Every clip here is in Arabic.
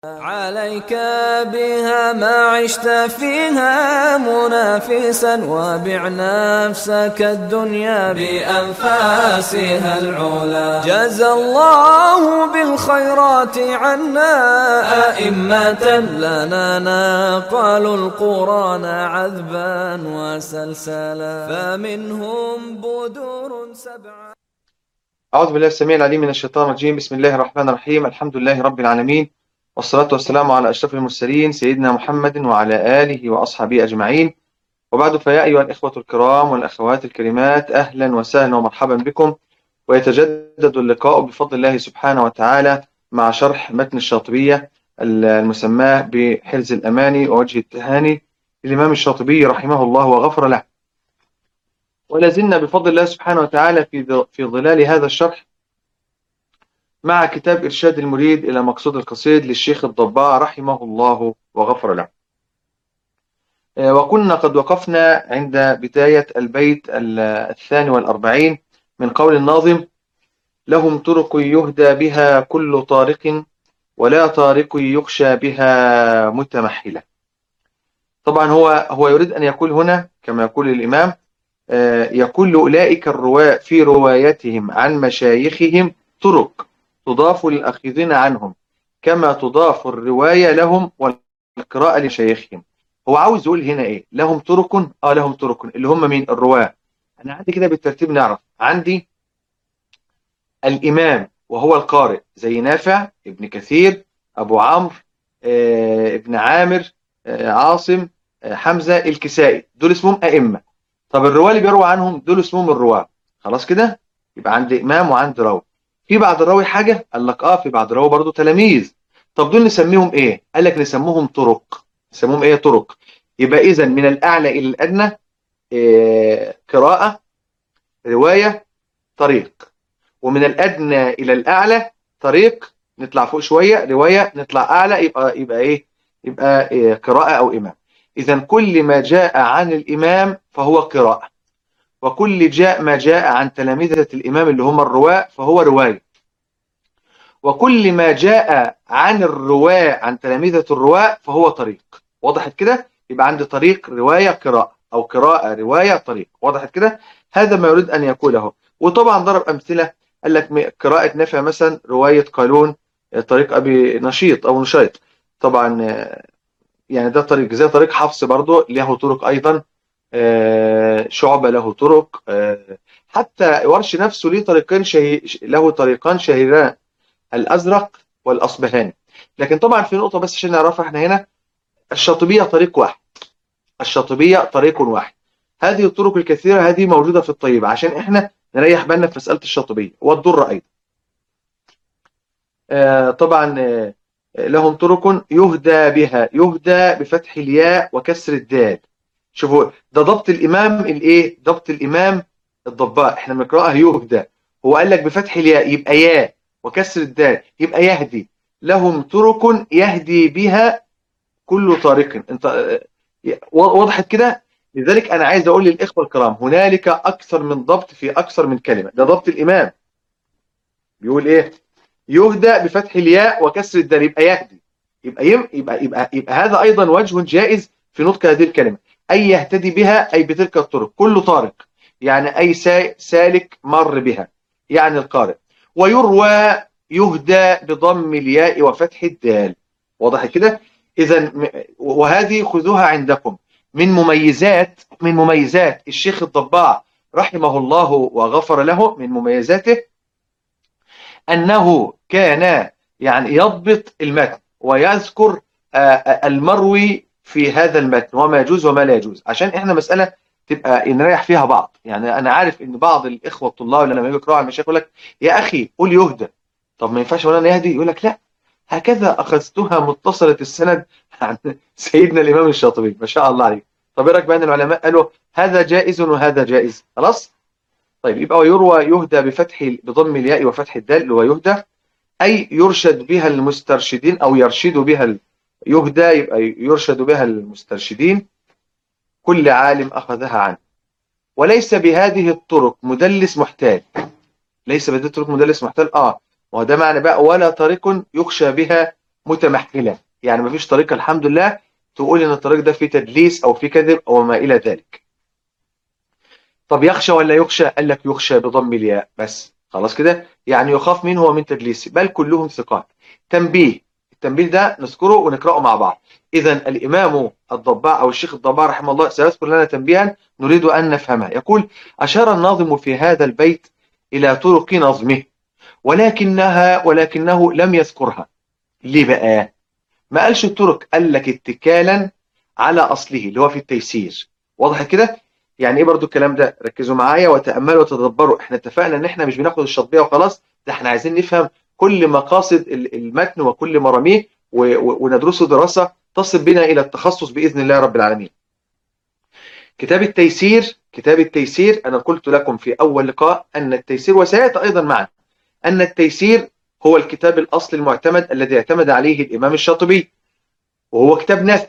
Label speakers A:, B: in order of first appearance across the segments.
A: عليك بها ما عشت فيها منافسا، وبع نفسك الدنيا بأنفاسها العلا. جزى الله بالخيرات عنا أئمة لنا نقلوا القرآن عذبا وسلسلا، فمنهم بدور سبعة.
B: أعوذ بالله السميع العليم من الشيطان الرجيم. بسم الله الرحمن الرحيم. الحمد لله رب العالمين، والصلاة والسلام على أشرف المرسلين سيدنا محمد وعلى آله وأصحابه أجمعين. وبعد، فيا أيها الإخوة الكرام والأخوات الكريمات، أهلا وسهلا ومرحبا بكم. ويتجدد اللقاء بفضل الله سبحانه وتعالى مع شرح متن الشاطبية المسماه بحرز الأماني ووجه التهاني للإمام الشاطبي رحمه الله وغفر له. ولازلنا بفضل الله سبحانه وتعالى في ظلال هذا الشرح مع كتاب إرشاد المريد إلى مقصود القصيد للشيخ الضباع رحمه الله وغفر له. وكنا قد وقفنا عند بداية البيت 42 من قول الناظم: لهم طرق يهدى بها كل طارق، ولا طارق يخشى بها متمحلة. طبعا هو يريد أن يقول هنا كما يقول الإمام، يقول لأولئك الرواة في روايتهم عن مشايخهم طرق تضاف للأخذين عنهم، كما تضاف الرواية لهم والقراءة لشيخهم. هو عاوز يقول هنا إيه؟ لهم طرق، لهم طرق اللي هم مين؟ الرواة. أنا عندي كده بالترتيب نعرف. عندي الإمام وهو القارئ زي نافع، ابن كثير، أبو عمرو، ابن عامر، عاصم، حمزة، الكسائي، دول اسمهم أئمة. طب الرواة اللي بيروى عنهم دول اسمهم الرواة. خلاص كده يبقى عندي إمام وعندي راوي. في بعد الراوي حاجة؟ قال لك في بعد الراوي برضو تلاميذ. طب دول نسميهم إيه؟ قال لك نسموهم طرق. نسموهم إيه؟ طرق. يبقى إذا من الأعلى إلى الأدنى قراءة، رواية، طريق. ومن الأدنى إلى الأعلى طريق، نطلع فوق شوية رواية، نطلع أعلى يبقى إيه؟ يبقى قراءة أو إمام. إذا كل ما جاء عن الإمام فهو قراءة، وكل ما جاء عن تلامذة الإمام اللي هم الرواة فهو رواية، وكل ما جاء عن الرواة عن تلامذة الرواة فهو طريق. وضحت كده؟ يبقى عندي طريق، رواية، قراءة، أو قراءة، رواية، طريق. وضحت كده؟ هذا ما يريد أن يقوله. وطبعا ضرب أمثلة، قال لك قراءة نافع مثلا، رواية قالون، طريق أبي نشيط أو نشيط. طبعا يعني ده طريق، زي طريق حفص برضه له طرق أيضا، شعبة له طرق، حتى ورش نفسه له طريقان شهيران، الأزرق والأصبهاني. لكن طبعا في نقطة بس عشان نعرفها احنا هنا، الشاطبية طريق واحد. الشاطبية طريق واحد. هذه الطرق الكثيرة هذه موجودة في الطيبة عشان احنا نريح بالنا في مسألة الشاطبية، والضر أيضا. طبعا لهم طرق يهدى بها، يهدى بفتح الياء وكسر الدال. شوفوا ده ضبط الإمام الايه؟ ضبط الإمام الضباء. احنا بنقراها يهدى، هو قال لك بفتح الياء يبقى يا، وكسر الدال يبقى يهدي. لهم طرق يهدي بها كل طريق. انت وضحت كده؟ لذلك انا عايز اقول للاخوه الكرام، هنالك اكثر من ضبط في اكثر من كلمه. ده ضبط الامام بيقول ايه؟ يهدى بفتح الياء وكسر الدال يبقى يهدي. يبقى هذا ايضا وجه جائز في نطق هذه الكلمه، اي يهتدي بها، اي بتلك الطرق، كل طارق يعني اي سالك مر بها، يعني القارئ. ويروى يهدى بضم الياء وفتح الدال. واضح كده؟ اذا وهذه خذوها عندكم من مميزات الشيخ الضباع رحمه الله وغفر له. من مميزاته أنه كان يعني يضبط المتن ويذكر المروي في هذا المتن وما يجوز وما لا يجوز، عشان احنا مسألة تبقى نريح فيها بعض. يعني أنا عارف إن بعض الإخوة الطلاب لما يجوا يقرأوا على المشايخ يقول لك يا أخي قول يهدى. طب ما ينفعش ولا يهدي؟ يقول لك لا، هكذا أخذتها متصلة السند عن سيدنا الإمام الشاطبي ما شاء الله عليه. طب إيه رأيك بأن العلماء قالوا هذا جائز وهذا جائز؟ خلاص. طيب يبقى ويروى يهدى بضم الياء وفتح الدال، اللي هو يهدى أي يرشد بها المسترشدين، أو يرشد بها يهدى يبقى يرشد بها المسترشدين، كل عالم أخذها عنه. وليس بهذه الطرق مدلس محتال. ليس بهذه الطرق مدلس محتال. وده معنى بقى ولا طريق يخشى بها متمحلة، يعني مفيش طريقة الحمد لله تقول ان الطريق ده فيه تدليس او فيه كذب او ما الى ذلك. طب يخشى ولا يخشى؟ قال لك يخشى بضم الياء بس، خلاص كده، يعني يخاف منه ومن تدليسه، بل كلهم ثقات. تنبيه، التنبيه ده نذكره ونقرأه مع بعض. إذا الإمام الضباع أو الشيخ الضباع رحمه الله سيذكر لنا تنبيها نريد أن نفهمها. يقول: أشار الناظم في هذا البيت إلى طرق نظمه، ولكنه لم يذكرها. ليه بقى؟ ما قالش الطرق، قال لك اتكالا على أصله اللي هو في التيسير. واضح كده؟ يعني ايه برضو الكلام ده؟ ركزوا معايا وتأملوا وتدبروا. احنا اتفقنا ان احنا مش بناخد الشطبية وخلاص، ده احنا عايزين نفهم كل مقاصد المتن وكل مراميه وندرسه دراسة تصل بنا الى التخصص بإذن الله رب العالمين. كتاب التيسير أنا قلت لكم في أول لقاء أن التيسير، وسيأتي أيضا معنا، أن التيسير هو الكتاب الأصلي المعتمد الذي اعتمد عليه الإمام الشاطبي، وهو كتاب نثر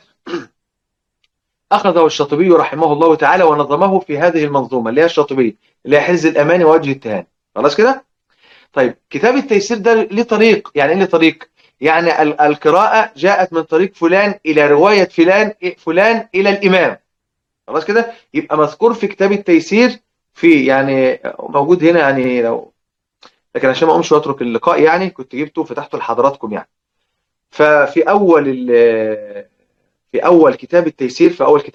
B: أخذه الشاطبي رحمه الله تعالى ونظمه في هذه المنظومة اللي هي الشاطبية، اللي هي حرز الأمان ووجه التهاني. خلاص كده؟ طيب كتاب التيسير ده ليه طريق، يعني ايه ليه طريق؟ يعني القراءة جاءت من طريق فلان إلى رواية فلان إلى الإمام. خلاص كده؟ يبقى مذكور في كتاب التيسير، في يعني موجود هنا، يعني لكن عشان ما اقومش واترك اللقاء يعني كنت جبته وفتحته لحضراتكم يعني. ففي أول كتاب التيسير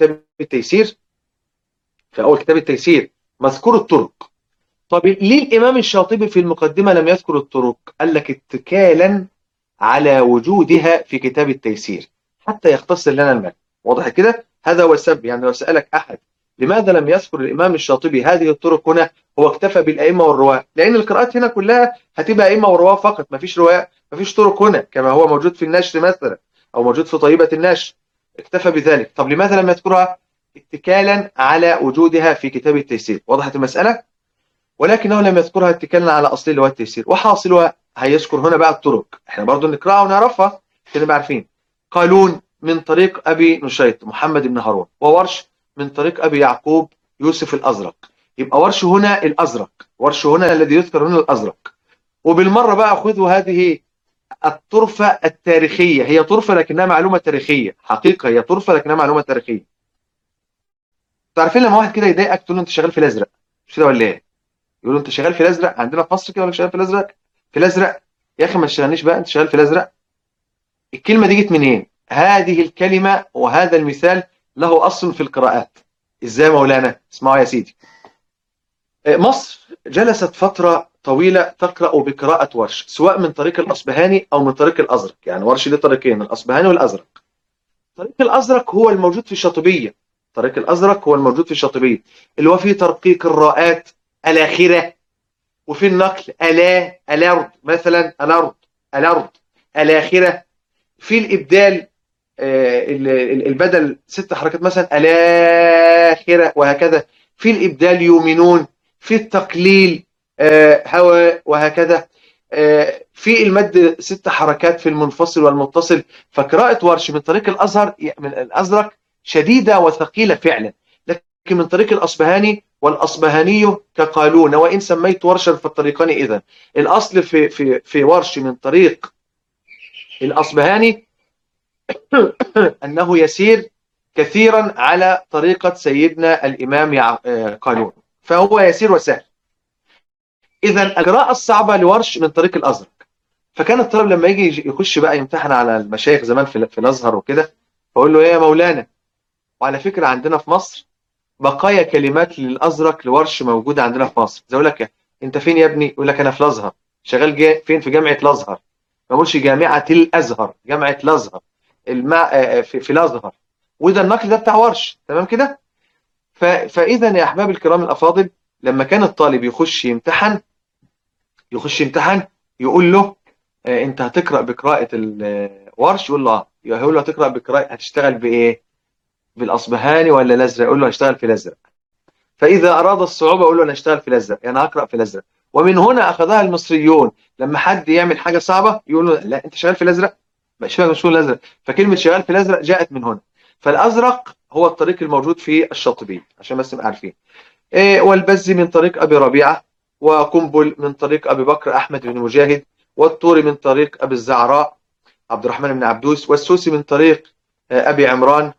B: في أول كتاب التيسير مذكور الطرق. طب ليه الإمام الشاطبي في المقدمة لم يذكر الطرق؟ قال لك اتكالا على وجودها في كتاب التيسير حتى يختصر لنا المال. واضح كده؟ هذا هو السبب. يعني لو سألك أحد لماذا لم يذكر الإمام الشاطبي هذه الطرق هنا، هو اكتفى بالأئمة والرواة، لأن القراءات هنا كلها هتبقى أئمة ورواة فقط، مفيش رواة، مفيش طرق هنا كما هو موجود في النشر مثلا أو موجود في طيبة النشر، اكتفى بذلك. طب لماذا لم يذكرها؟ اتكالا على وجودها في كتاب التيسير. وضحت المسألة؟ ولكنه لم يذكرها اتكالا على أصل اللي هو التيسير. وحاصلها هيذكر هنا بقى الطرق، احنا برضو نقرأها ونعرفها عشان نبقى عارفين. قالون من طريق أبي نشيط محمد بن هارون، وورش من طريق أبي يعقوب يوسف الأزرق. يبقى ورش هنا الأزرق، ورش هنا الذي يذكر هنا الأزرق. وبالمرة بقى خذوا هذه الطرفة التاريخية، هي طرفة لكنها معلومة تاريخية، حقيقة هي طرفة لكنها معلومة تاريخية. تعرفين لما واحد كده يضايقك تقول له انت شغال في الازرق، مش كده ولا ايه؟ يقول له انت شغال في الازرق، عندنا في مصر كده ولا شغال في الازرق؟ في الازرق يا اخي، ما تشغلنيش بقى، انت شغال في الازرق. الكلمه دي جت منين؟ هذه الكلمه وهذا المثال له اصل في القراءات. ازاي مولانا؟ اسمعوا يا سيدي. مصر جلست فتره طويله تقرا بقراءه ورش، سواء من طريق الاصبهاني او من طريق الازرق. يعني ورش ليه طريقين، الاصبهاني والازرق. الطريق الازرق هو الموجود في الشاطبيه، الطريق الازرق هو الموجود في الشاطبيه، اللي هو فيه ترقيق الراءات الاخره، وفي النقل الارض مثلا، الارض الاخره. في الابدال البدل 6 حركات مثلا، الاخره، وهكذا. في الابدال يؤمنون. في التقليل هوى، وهكذا. في المد 6 حركات في المنفصل والمتصل. فقراءة ورش من طريق من الأزرق شديدة وثقيلة فعلا، لكن من طريق الأصبهاني، والأصبهاني كقالون، وإن سميت ورشا فالطريقان. إذن الأصل في ورش من طريق الأصبهاني أنه يسير كثيرا على طريقة سيدنا الإمام قالون، فهو يسير وسهل. إذن القراءة الصعبة لورش من طريق الأزرق. فكان الطالب لما يجي يخش بقى يمتحن على المشايخ زمان في الأزهر وكده، فأقول له إيه يا مولانا؟ وعلى فكرة عندنا في مصر بقايا كلمات للأزرق لورش موجودة عندنا في مصر. زي أقول لك أنت فين يا ابني؟ يقول لك أنا في الأزهر. شغال فين؟ في جامعة الأزهر. ما بقولش جامعة الأزهر، جامعة الأزهر، في الأزهر. وده النقل ده بتاع ورش، تمام كده؟ فإذا يا أحباب الكرام الأفاضل، لما كان الطالب يخش يمتحن يقول له أنت هتقرأ بقراءة الورش؟ يقول له يقول له هتقرأ بقراءة، هتشتغل بإيه؟ بالأصبهاني ولا الأزرق؟ يقول له هشتغل في الأزرق. فإذا أراد الصعوبة يقول له أنا هشتغل في الأزرق، يعني هقرأ في الأزرق. ومن هنا أخذها المصريون، لما حد يعمل حاجة صعبة يقول له لا أنت شغال في الأزرق، مش فاهم شو الأزرق. فكلمة شغال في الأزرق جاءت من هنا. فالأزرق هو الطريق الموجود في الشاطبي عشان بس نبقى عارفين. والبزي من طريق أبي ربيعة، وقنبل من طريق أبي بكر أحمد بن مجاهد، والطوري من طريق أبي الزعراء، عبد الرحمن بن عبدوس، والسوسي من طريق أبي عمران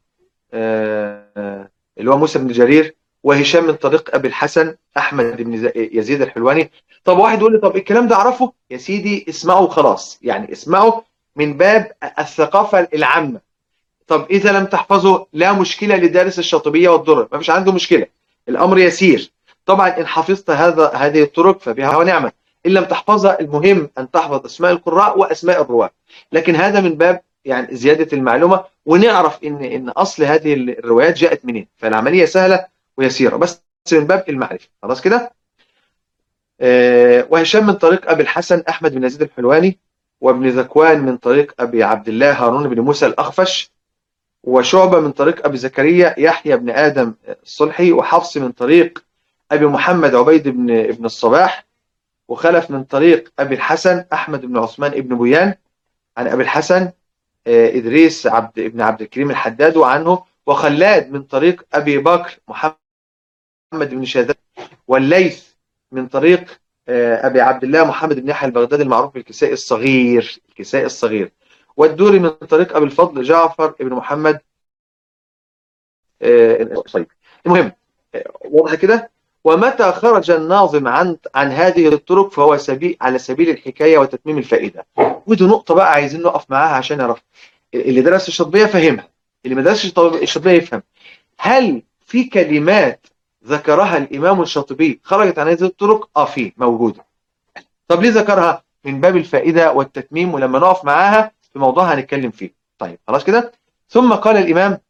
B: اللي هو موسى بن جرير، وهشام من طريق أبي الحسن أحمد بن يزيد الحلواني. طب واحد يقول لي طب الكلام ده أعرفه يا سيدي، اسمعه خلاص، يعني اسمعه من باب الثقافة العامة. طب إذا لم تحفظه لا مشكلة لدارس الشاطبية والدرر، ما فيش عنده مشكلة، الأمر يسير. طبعا إن حفظت هذه الطرق فبها ونعمة، إن لم تحفظها المهم أن تحفظ أسماء القراء وأسماء الرواة. لكن هذا من باب يعني زيادة المعلومة، ونعرف إن أصل هذه الروايات جاءت منين، فالعملية سهلة ويسيرة بس من باب المعرفة. خلاص كده. وهشام من طريق أبي الحسن أحمد بن يزيد الحلواني، وابن ذكوان من طريق أبي عبد الله هارون بن موسى الأخفش، وشعبة من طريق أبي زكريا يحيى بن آدم الصلحي، وحفص من طريق أبي محمد عبيد بن الصباح، وخلف من طريق أبي الحسن أحمد بن عثمان بن بويان، عن أبي الحسن إدريس بن عبد الكريم الحداد وعنه، وخلاد من طريق أبي بكر محمد بن شاذان، والليث من طريق أبي عبد الله محمد بن يحيى البغدادي المعروف بالكسائي الصغير، الكسائي الصغير، والدوري من طريق أبي الفضل جعفر بن محمد المهم واضح كده. ومتى خرج الناظم عن هذه الطرق فهو على سبيل الحكاية وتتميم الفائدة. ودي نقطة بقى عايزين نقف معاها عشان نعرف، اللي درس الشاطبية فهمها، اللي ما درسش الشاطبية يفهم. هل في كلمات ذكرها الإمام الشاطبي خرجت عن هذه الطرق؟ في موجودة. طب ليه ذكرها؟ من باب الفائدة والتتميم، ولما نقف معاها في موضوعها هنتكلم فيه. طيب خلاص كده. ثم قال الإمام: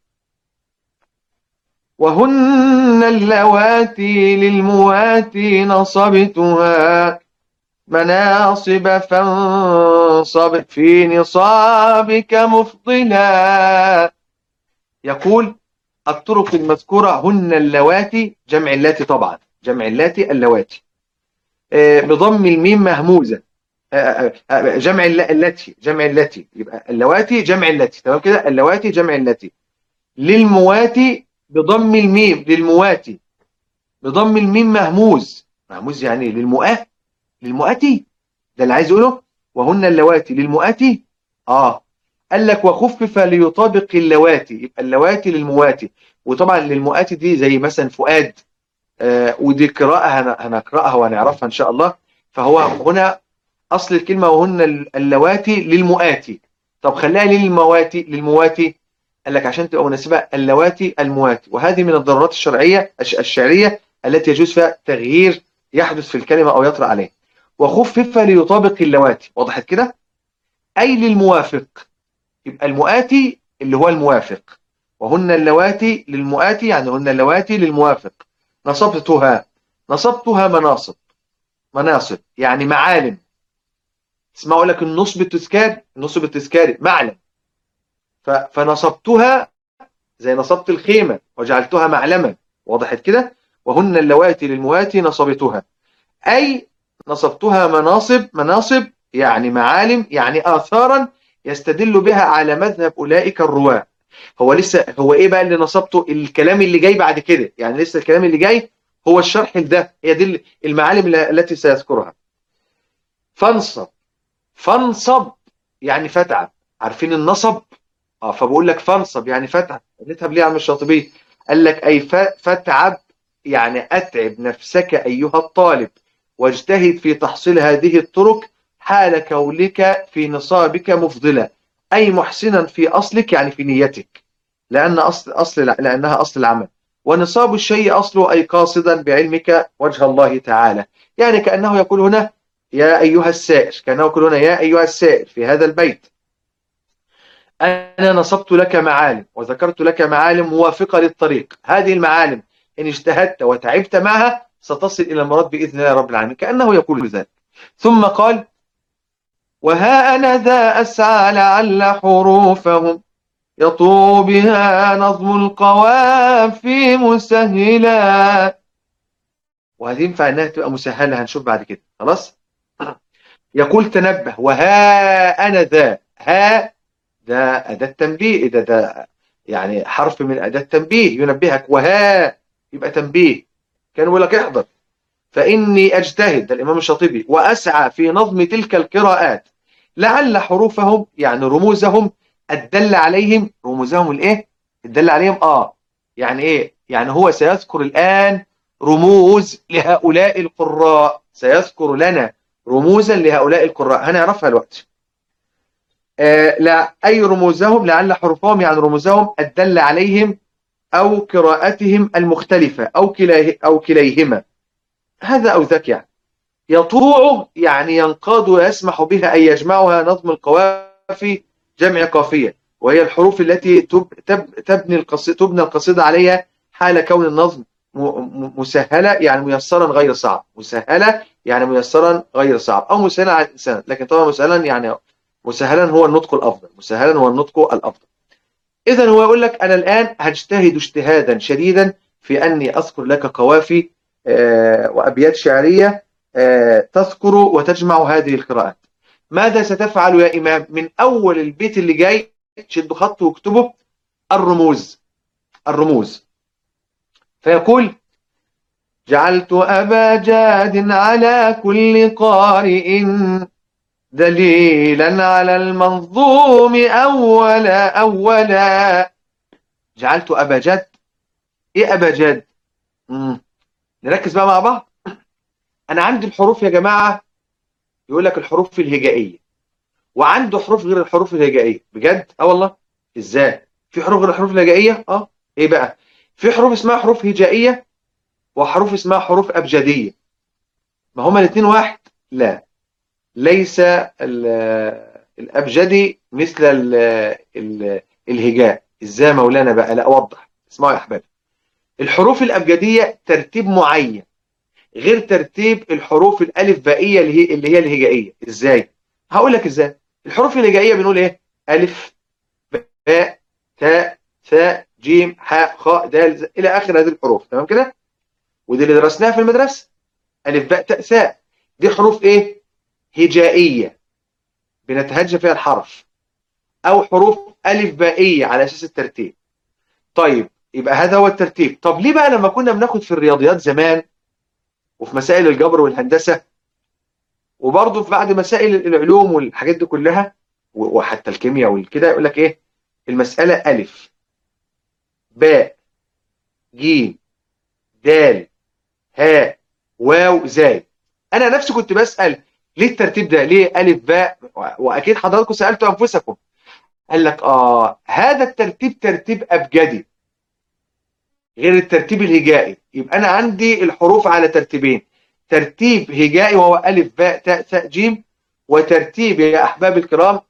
B: وهن اللواتي للمواتي نصبتها مناصب فانصب في نصابك مفضلا. يقول الطرق المذكورة هن اللواتي، جمع اللاتي طبعا، جمع اللاتي اللواتي، بضم الميم مهموزة، جمع اللاتي، جمع اللاتي، يبقى اللواتي جمع اللاتي، تمام كده، اللواتي جمع اللاتي، للمواتي بضم الميم، للمواتي بضم الميم مهموز، مهموز يعني للمؤاه، للمؤاتي، ده اللي عايز يقوله. وهن اللواتي للمؤاتي. قال لك وخفف ليطابق اللواتي، يبقى اللواتي للمواتي، وطبعا للمؤاتي دي زي مثلا فؤاد، ودي قراءة هنقرأها وهنعرفها إن شاء الله. فهو هنا أصل الكلمة وهن اللواتي للمؤاتي. طب خليها للمواتي، للمواتي، قال لك عشان تبقى مناسبة، اللواتي المواتي، وهذه من الضرورات الشعرية التي يجوز فيها تغيير يحدث في الكلمة أو يطرأ عليه. وخفف ليطابق اللواتي، وضحت كده، أي للموافق، يبقى المؤاتي اللي هو الموافق، وهن اللواتي للمؤاتي يعني هن اللواتي للموافق. نصبتها، نصبتها مناصب، مناصب يعني معالم. اسمعوا لك النصب التذكاري، النصب التذكاري معلم، فنصبتها زي نصبت الخيمة وجعلتها معلما، وضحت كده. وهن اللواتي للمواتي نصبتها، أي نصبتها مناصب، مناصب يعني معالم، يعني آثارا يستدل بها على مذهب أولئك الرواة. هو لسه، هو إيه بقى اللي نصبته؟ الكلام اللي جاي بعد كده، يعني لسه الكلام اللي جاي هو الشرح لده، هي دي المعالم التي سيذكرها. فانصب، فانصب يعني فتعب، عارفين النصب؟ فبقول لك فانصب يعني فتعب. نتعب ليه يا عم الشاطبي؟ قال لك أي فتعب يعني أتعب نفسك أيها الطالب، واجتهد في تحصيل هذه الطرق حال كونك في نصابك مفضلة، أي محسنا في أصلك يعني في نيتك، لأنها أصل العمل. ونصاب الشيء أصله أي قاصدا بعلمك وجه الله تعالى، يعني كأنه يقول هنا يا أيها السائر، كأنه يقول هنا يا أيها السائر في هذا البيت، أنا نصبت لك معالم وذكرت لك معالم موافقة للطريق، هذه المعالم إن اجتهدت وتعبت معها ستصل إلى المراد بإذن الله رب العالمين، كأنه يقول ذلك. ثم قال وها أنا ذا أسعى لعل حروفهم يطوب بها نظم القوافي مسهلا. وهذه ينفع أنها تبقى مسهلة، هنشوف بعد كده. خلاص. يقول تنبه، وها أنا ذا، ها ده أداة تنبيه، ده يعني حرف من أداة تنبيه ينبهك، وها يبقى تنبيه، كان يقول لك احضر. فإني أجتهد، ده الإمام الشاطبي، وأسعى في نظم تلك القراءات لعل حروفهم يعني رموزهم الدل عليهم، رموزهم الايه الدل عليهم يعني ايه؟ يعني هو سيذكر الآن رموز لهؤلاء القراء، سيذكر لنا رموزا لهؤلاء القراء هنعرفها الوقت. لا أي رموزهم، لعل حروفهم يعني رموزهم الدل عليهم أو قراءتهم المختلفة أو كليهما، هذا أو ذاك يعني. يطوع يعني ينقاد ويسمح بها أن يجمعها نظم القوافي جمع قافية، وهي الحروف التي تبني القصيدة عليها حال كون النظم مسهلة يعني ميسرا غير صعب، مسهلة يعني ميسرا غير صعب، أو مسهلا على الإنسان، لكن طبعا مسهلا يعني مسهلا هو النطق الأفضل، مسهلا هو النطق الأفضل. إذا هو يقول لك أنا الآن هجتهد اجتهادا شديدا في أني أذكر لك قوافي وأبيات شعرية تذكر وتجمع هذه القراءات. ماذا ستفعل يا إمام؟ من أول البيت اللي جاي شدوا خط واكتبوا الرموز، الرموز. فيقول: جعلت أبا جاد على كل قارئ دليلا على المنظوم أولا. جعلت أبا جاد. إيه أبا جاد؟ نركز بقى مع بعض. أنا عندي الحروف يا جماعة، يقول لك الحروف الهجائية، وعنده حروف غير الحروف الهجائية. بجد؟ والله. إزاي؟ في حروف غير الحروف الهجائية؟ إيه بقى؟ في حروف اسمها حروف هجائية وحروف اسمها حروف أبجدية. ما هما الاثنين واحد؟ لا، ليس الأبجدي مثل الهجاء. إزاي مولانا بقى؟ لا، أوضح. اسمعوا يا أحبابي، الحروف الأبجدية ترتيب معين غير ترتيب الحروف الألف بائية اللي هي الهجائية. إزاي؟ هقول لك إزاي. الحروف الهجائية بنقول إيه؟ ألف، باء، تاء، ثاء، جيم، حاء، خاء، دال، إلى آخر هذه الحروف. تمام كده؟ ودي اللي درسناها في المدرسة. ألف، باء، تاء، ثاء، دي حروف إيه؟ هجائية بنتهجى فيها الحرف، أو حروف ألف بائية على أساس الترتيب. طيب، يبقى هذا هو الترتيب. طب ليه بقى لما كنا بناخد في الرياضيات زمان وفي مسائل الجبر والهندسة وبرضه في بعض مسائل العلوم والحاجات دي كلها وحتى الكيمياء والكده، يقول لك ايه؟ المسألة ألف، باء، جيم، دال، هاء، واو، زاي. أنا نفسي كنت بسأل ليه الترتيب ده؟ ليه ألف باء؟ وأكيد حضراتكم سألتوا أنفسكم. قال لك هذا الترتيب ترتيب أبجدي غير الترتيب الهجائي. يبقى أنا عندي الحروف على ترتيبين: ترتيب هجائي وهو ألف باء تاء ثاء جيم، وترتيب يا أحباب الكرام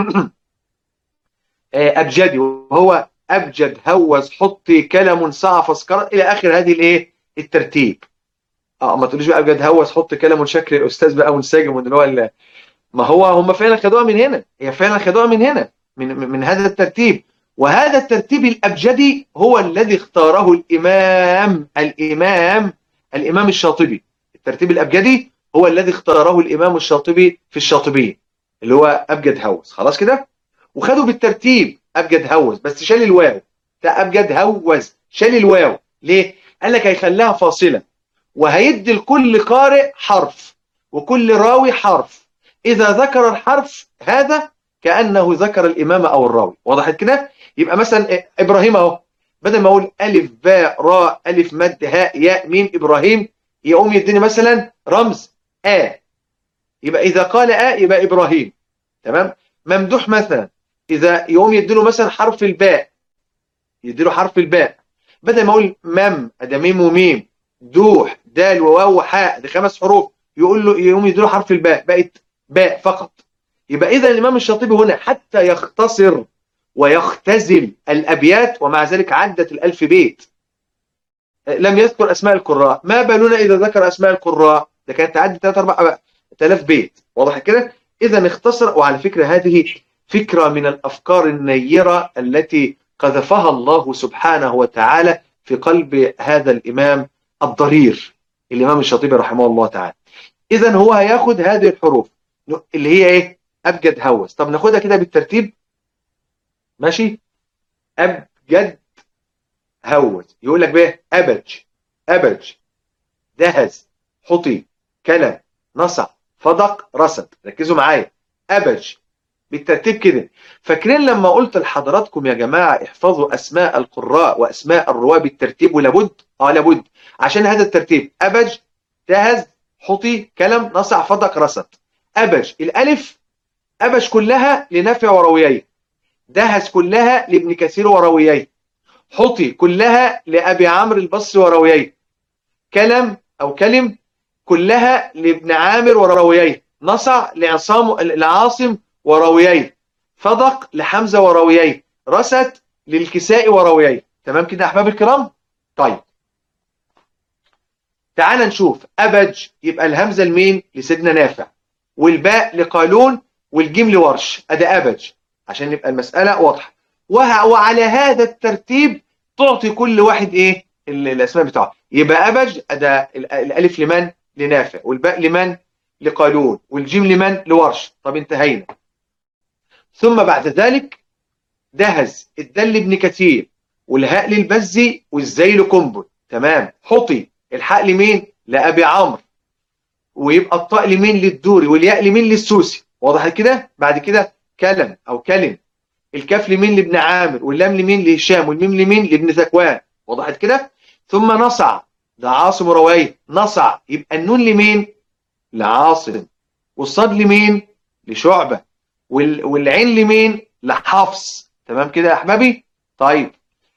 B: أبجدي وهو أبجد هوز حطي كلم صعف اسكر إلى آخر هذه الإيه؟ الترتيب. ما تقوليش بقى أبجد هوز حطي كلم شكل الأستاذ بقى منسجم اللي هو ما هو هم فعلا خدوها من هنا، هي فعلا خدوها من هنا، من هذا الترتيب. وهذا الترتيب الأبجدي هو الذي اختاره الإمام الشاطبي. الترتيب الأبجدي هو الذي اختاره الإمام الشاطبي في الشاطبية، اللي هو أبجد هوز. خلاص كده؟ وخدوا بالترتيب أبجد هوز، بس شال الواو. ده أبجد هوز شال الواو. ليه؟ قال لك هيخليها فاصلة، وهيدي لكل قارئ حرف وكل راوي حرف. إذا ذكر الحرف هذا كأنه ذكر الإمام أو الراوي. وضحت كده؟ يبقى مثلا إبراهيم أهو، بدل ما أقول ألف باء راء ألف مد هاء ياء ميم إبراهيم، يقوم يديني مثلا رمز يبقى إذا قال يبقى إبراهيم. تمام؟ ممدوح مثلا إذا يقوم يديله مثلا حرف الباء، يديله حرف الباء، بدل ما أقول ده ميم وميم، دوح دال وواو وحاء، دي 5 حروف، يقوم يديله حرف الباء، بقت باء فقط. يبقى إذا الإمام الشاطبي هنا حتى يختصر ويختزل الأبيات، ومع ذلك عدت ال1000 بيت، لم يذكر أسماء القراء. ما بالنا إذا ذكر أسماء القراء؟ ده كانت تعدي 3-4 بيت. واضح كده؟ إذا اختصر. وعلى فكرة هذه فكرة من الأفكار النيرة التي قذفها الله سبحانه وتعالى في قلب هذا الإمام الضرير، الإمام الشاطبي رحمه الله تعالى. إذا هو هياخد هذه الحروف اللي هي إيه؟ أبجد هوس. طب ناخدها كده بالترتيب، ماشي؟ أبجد هوس، يقول لك بيه أبج، دهز، حطي، كلم، نصع، فضق، رصد. ركزوا معايا: أبج، بالترتيب كده. فاكرين لما قلت لحضراتكم يا جماعة احفظوا أسماء القراء وأسماء الرواة بالترتيب، ولابد لابد عشان هذا الترتيب: أبج، دهز، حطي، كلم، نصع، فضق، رصد. أبج الألف أبج كلها لنافع وراوييه، دهز كلها لابن كثير وراوييه، حطي كلها لأبي عمرو البصري وراوييه، كلم أو كلم كلها لابن عامر وراوييه، نصع لعاصم وراوييه، فضق لحمزة وراوييه، رسد للكسائي وراوييه. تمام كده يا أحباب الكرام؟ طيب تعال نشوف. أبج يبقى الهمزة لمين؟ لسيدنا نافع، والباء لقالون، والجيم لورش. أدي أبج عشان يبقى المسألة واضحة. وعلى هذا الترتيب تعطي كل واحد إيه؟ الأسماء بتاعه. يبقى أبج أدي الألف لمن؟ لنافع، والباء لمن؟ لقالون، والجيم لمن؟ لورش. طب انتهينا. ثم بعد ذلك دهز الدال لابن كثير، والهاء للبزي، والزي لقنبل. تمام. حطي الحاء لمين؟ لأبي عمرو، ويبقى الطاء لمين؟ للدوري، والياء لمين؟ للسوسي. واضح كده؟ بعد كده كلم أو كلم، الكاف لمين؟ لابن عامر، واللام لمين؟ لهشام، والميم لمين؟ لابن ذكوان. وضحت كده؟ ثم نصع، ده عاصم ورويه، نصع يبقى النون لمين؟ لعاصم، والصاد لمين؟ لشعبة، والعين لمين؟ لحفص. تمام كده يا أحبابي؟ طيب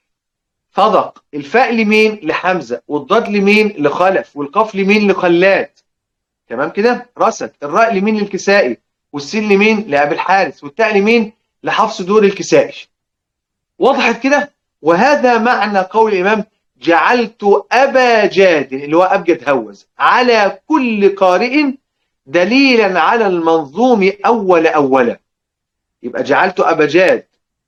B: صدق الفاء لمين؟ لحمزة، والضاد لمين؟ لخلف، والقاف لمين؟ لخلاد. تمام كده؟ رسد الراء لمين؟ للكسائي، والسين لمين؟ لأبي الحارث، والتاء لمين؟ لحفص دور الكسائي. وضحت كده؟ وهذا معنى قول الإمام: جعلت أبا جاد، اللي هو أبجد هوز، على كل قارئ دليلا على المنظوم أولا. يبقى جعلت أبا جاد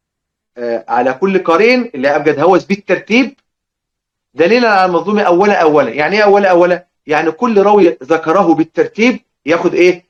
B: على كل قارئ، اللي أبجد هوز بالترتيب، دليلا على المنظوم أولا. يعني إيه أولا؟ يعني كل راوي ذكره بالترتيب ياخد إيه؟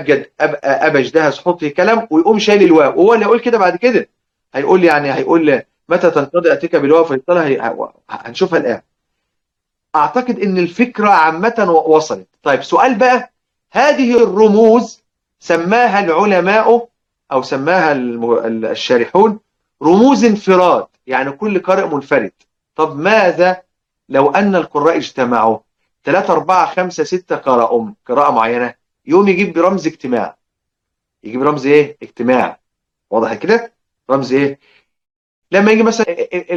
B: أبج دهس حطي كلام، ويقوم شايل الواو. وهو اللي يقول كده بعد كده هيقول يعني هيقول متى تنقضي أتيك بالواو فيطلع، هنشوفها الآن. أعتقد إن الفكرة عامة وصلت. طيب سؤال بقى: هذه الرموز سماها العلماء أو سماها الشارحون رموز انفراد، يعني كل قارئ منفرد. طب ماذا لو أن القراء اجتمعوا 3 4 5 6 قراءة معينة، يوم يجيب برمز اجتماع، يجيب رمز ايه؟ اجتماع. واضح كده؟ رمز ايه؟ لما يجي مثلا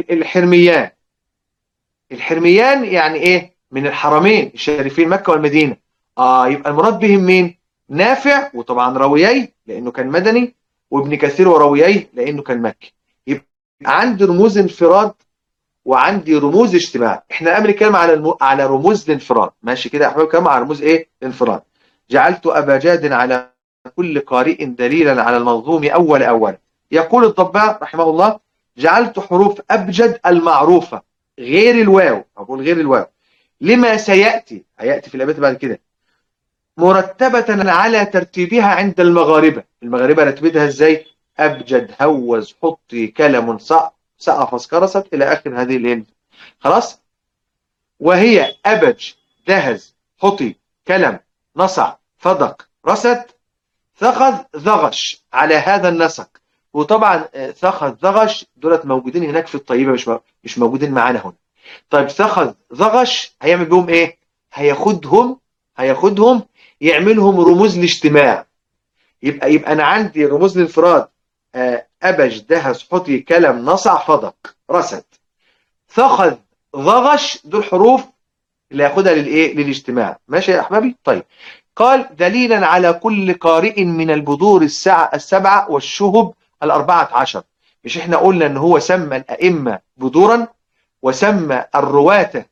B: الحرميان يعني ايه؟ من الحرمين الشريفين مكة والمدينة. يبقى المراد بهم مين؟ نافع، وطبعا راوييه لانه كان مدني، وابن كثير وراوييه لانه كان مكي. يبقى عندي رموز انفراد وعندي رموز اجتماع. احنا قبل الكلام على رموز الانفراد. ماشي كده يا احباب الكلام؟ على رموز ايه؟ انفراد. جعلت ابا جاد على كل قارئ دليلا على المنظوم اولا. يقول الضباع رحمه الله: جعلت حروف ابجد المعروفه غير الواو، اقول غير الواو، لما سياتي، هياتي في الابيات بعد كده، مرتبه على ترتيبها عند المغاربه. المغاربه رتبتها ازاي؟ ابجد هوز حطي كلم سقف اسكرست الى اخر هذه الهند. خلاص؟ وهي أبج دهز حطي كلم نصع فضق رسد ثخذ ضغش على هذا النسق. وطبعا ثخذ ضغش دولت موجودين هناك في الطيبة، مش موجودين معانا هنا. طيب ثخذ ضغش هيعمل بهم ايه؟ هياخدهم يعملهم رموز الاجتماع. يبقى انا عندي رموز الانفراد: أبج دهز حطي كلم نصع فضق رسد ثخذ ضغش، دول حروف اللي هياخدها للايه؟ للاجتماع. ماشي يا احبابي؟ طيب قال: دليلا على كل قارئ من البذور السبعه والشهب 14. مش احنا قلنا ان هو سمى الائمه بذورا وسمى الرواه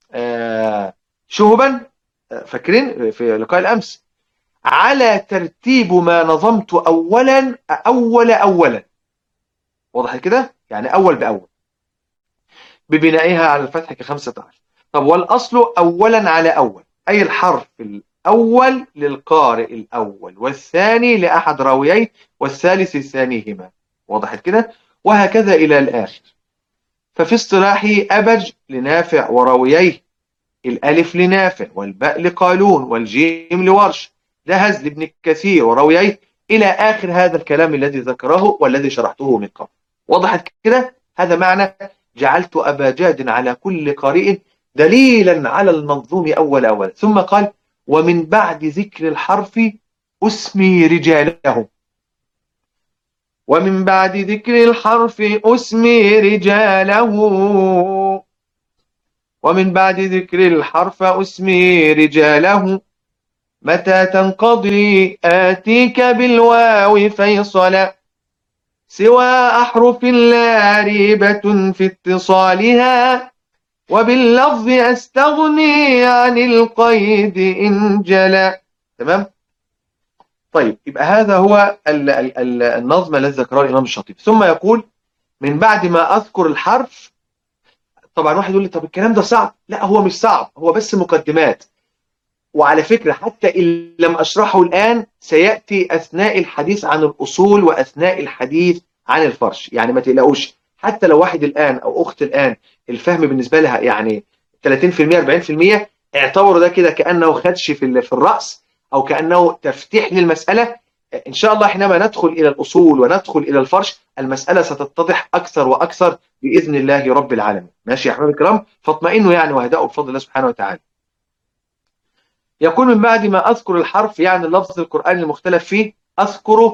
B: شهبا؟ فاكرين في لقاء الامس؟ على ترتيب ما نظمت اولا. واضح كده؟ يعني اول باول، ببنائها على الفتح ك15. طب والأصل أولا على أول، أي الحرف الأول للقارئ الأول، والثاني لأحد راوييه، والثالث لثانيهما. وضحت كده؟ وهكذا إلى الآخر. ففي اصطلاحه أبج لنافع وراوييه، الألف لنافع، والباء لقالون، والجيم لورش، دهز لابن كثير وراوييه، إلى آخر هذا الكلام الذي ذكره والذي شرحته من قبل. وضحت كده؟ هذا معنى جعلت أبا جاد على كل قارئ دليلا على المنظوم أول. ثم قال: ومن بعد ذكر الحرف أسمي رجاله. ومن بعد ذكر الحرف أسمي رجاله. ومن بعد ذكر الحرف أسمي رجاله. متى تنقضي آتيك بالواو فيصلا. سوى أحرف لا ريبة في اتصالها. وباللفظ أستغني عن القيد إن جلا. تمام؟ طيب، يبقى هذا هو النظم الذي ذكره الإمام الشاطبي. ثم يقول: من بعد ما أذكر الحرف. طبعا واحد يقول لي: طب الكلام ده صعب. لا، هو مش صعب، هو بس مقدمات. وعلى فكرة حتى إن لم أشرحه الآن سيأتي أثناء الحديث عن الأصول وأثناء الحديث عن الفرش، يعني ما تقلقوش. حتى لو واحد الآن أو أخت الآن الفهم بالنسبة لها يعني 30% 40%، اعتبروا ده كده كأنه خدش في الرأس، أو كأنه تفتيح للمسألة. إن شاء الله حينما ندخل إلى الأصول وندخل إلى الفرش المسألة ستتضح أكثر وأكثر بإذن الله رب العالمين. ماشي يا أحباب الكرام؟ فاطمئنوا يعني وهدأوا بفضل الله سبحانه وتعالى. يقول: من بعد ما أذكر الحرف، يعني اللفظ القرآني المختلف فيه، أذكره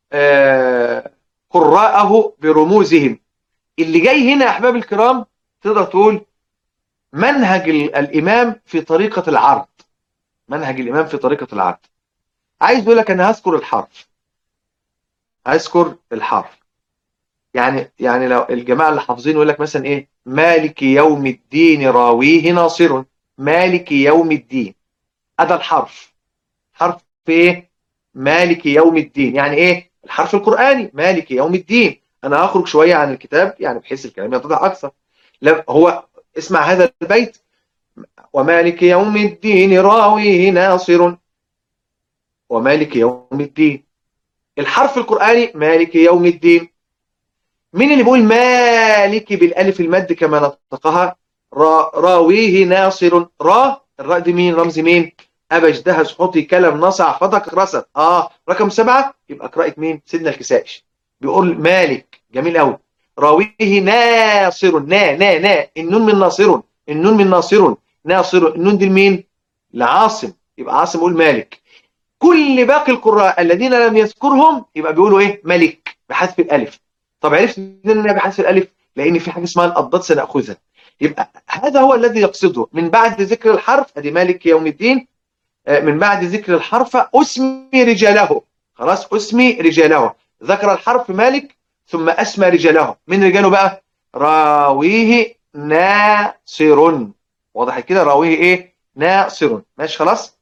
B: قراءه برموزهم. اللي جاي هنا يا أحباب الكرام تقدر تقول منهج الإمام في طريقة العرض. منهج الإمام في طريقة العرض. عايز يقول لك أنا هذكر الحرف. هذكر الحرف. يعني لو الجماعة اللي حافظين يقول لك مثلا إيه: مالك يوم الدين راويه ناصر. مالك يوم الدين. هذا الحرف. حرف ايه؟ مالك يوم الدين. يعني ايه؟ الحرف القرآني مالك يوم الدين. انا هخرج شوية عن الكتاب يعني بحيث الكلام يتضح اكثر. لا، هو اسمع هذا البيت: ومالك يوم الدين راويه ناصر. ومالك يوم الدين. الحرف القرآني مالك يوم الدين. مين اللي بيقول مالك بالالف المد كما نطقها؟ راويه ناصر. الراء دي مين؟ رمز مين؟ أبج دهس حطي كلم نصع فتك رسد. رقم 7 يبقى قراءة مين؟ سيدنا الكسائي. بيقول مالك. جميل قوي. راويه ناصر. نا النون من ناصر. النون من ناصر. ناصر. النون دي لمين؟ لعاصم. يبقى عاصم يقول مالك. كل باقي القراء الذين لم يذكرهم يبقى بيقولوا ايه؟ ملك بحذف الالف. طب عرفت ان بحذف الالف؟ لان في حاجه اسمها الأضداد سنأخذها. يبقى هذا هو الذي يقصده من بعد ذكر الحرف. ادي مالك يوم الدين. من بعد ذكر الحرف أسمي رجاله. خلاص، أسمي رجاله. ذكر الحرف مالك ثم أسمى رجاله. من رجاله بقى؟ راويه ناصر. واضح كده؟ راويه ايه؟ ناصر. ماشي خلاص.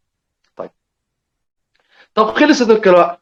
B: طب خلصت القراءة.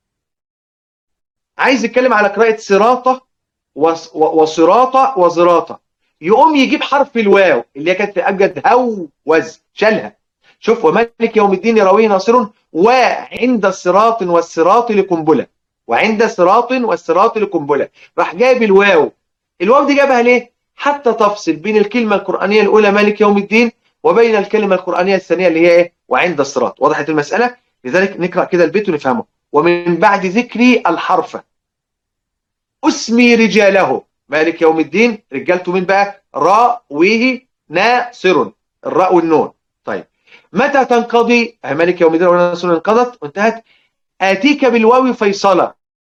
B: عايز يتكلم على قراءة صراطة وصراطة وزراطة. يقوم يجيب حرف الواو اللي هي كانت في أبجد هوز، شالها. شوف: ومالك يوم الدين يراويه ناصر. وعند الصراط والصراط لقنبلة. وعند صراط والصراط لقنبلة. راح جايب الواو. الواو دي جابها ليه؟ حتى تفصل بين الكلمة القرآنية الأولى مالك يوم الدين وبين الكلمة القرآنية الثانية اللي هي ايه؟ وعند الصراط. وضحت المسألة؟ لذلك نقرأ كده البيت ونفهمه. ومن بعد ذكري الحرف أسمي رجاله. مالك يوم الدين رجالته مين بقى؟ راويه ناصر. الراء والنون. طيب، متى تنقضي؟ مالك يوم الدين وناصر انقضت وانتهت. آتيك بالواو فيصلا.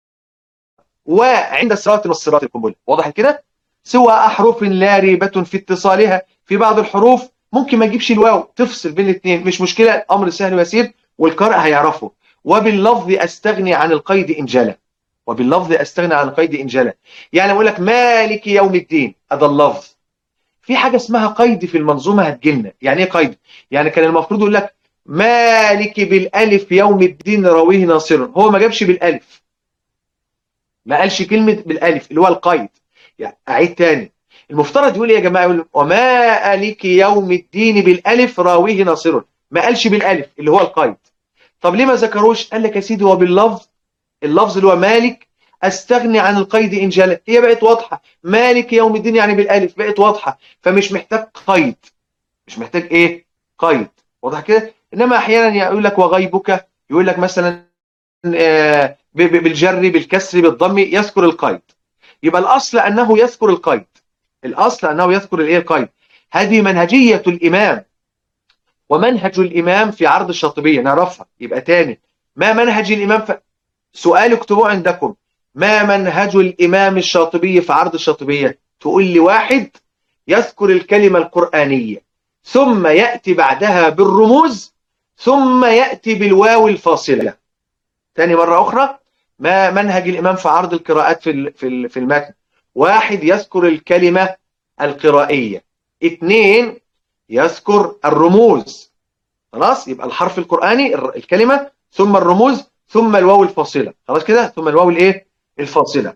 B: وعند الصراط والصراط القنبلة. واضح كده؟ سوى أحرف لا ريبة في اتصالها. في بعض الحروف ممكن ما تجيبش الواو، تفصل بين الاثنين، مش مشكلة، الأمر سهل ويسير والقارئ هيعرفه. وباللفظ أستغني عن القيد إن جلى. وباللفظ أستغني عن القيد إن جلى. يعني أقول لك مالك يوم الدين، هذا اللفظ. في حاجة اسمها قيد في المنظومة هتجيلنا. يعني إيه قيد؟ يعني كان المفروض يقول لك مالك بالألف يوم الدين راويه ناصر. هو ما جابش بالألف، ما قالش كلمة بالألف اللي هو القيد. يعني أعيد تاني. المفترض يقول يا جماعة، يقول ومالك يوم الدين بالألف راويه ناصر. ما قالش بالألف اللي هو القيد. طب ليه ما ذكروش؟ قال لك يا سيدي هو باللفظ. اللفظ اللي هو مالك استغني عن القيد ان جلى. هي بقت واضحه. مالك يوم الدين يعني بالالف، بقت واضحه، فمش محتاج قيد. مش محتاج ايه؟ قيد. واضح كده؟ انما احيانا يقول لك وغيبك، يقول لك مثلا بالجر بالكسر بالضم يذكر القيد. يبقى الأصل أنه يذكر القيد، الأصل أنه يذكر القيد. هذه منهجية الإمام ومنهج الإمام في عرض الشاطبية نعرفها. يبقى تاني، ما منهج الإمام سؤال اكتبوه عندكم، ما منهج الإمام الشاطبي في عرض الشاطبية؟ تقول لي واحد يذكر الكلمة القرآنية ثم يأتي بعدها بالرموز ثم يأتي بالواو الفاصلة. تاني مرة أخرى، ما منهج الإمام في عرض القراءات في المتن؟ واحد يذكر الكلمة القرائية، اثنين يذكر الرموز. خلاص، يبقى الحرف القرآني الكلمة ثم الرموز ثم الواو الفاصلة. خلاص كده، ثم الواو الايه الفاصلة.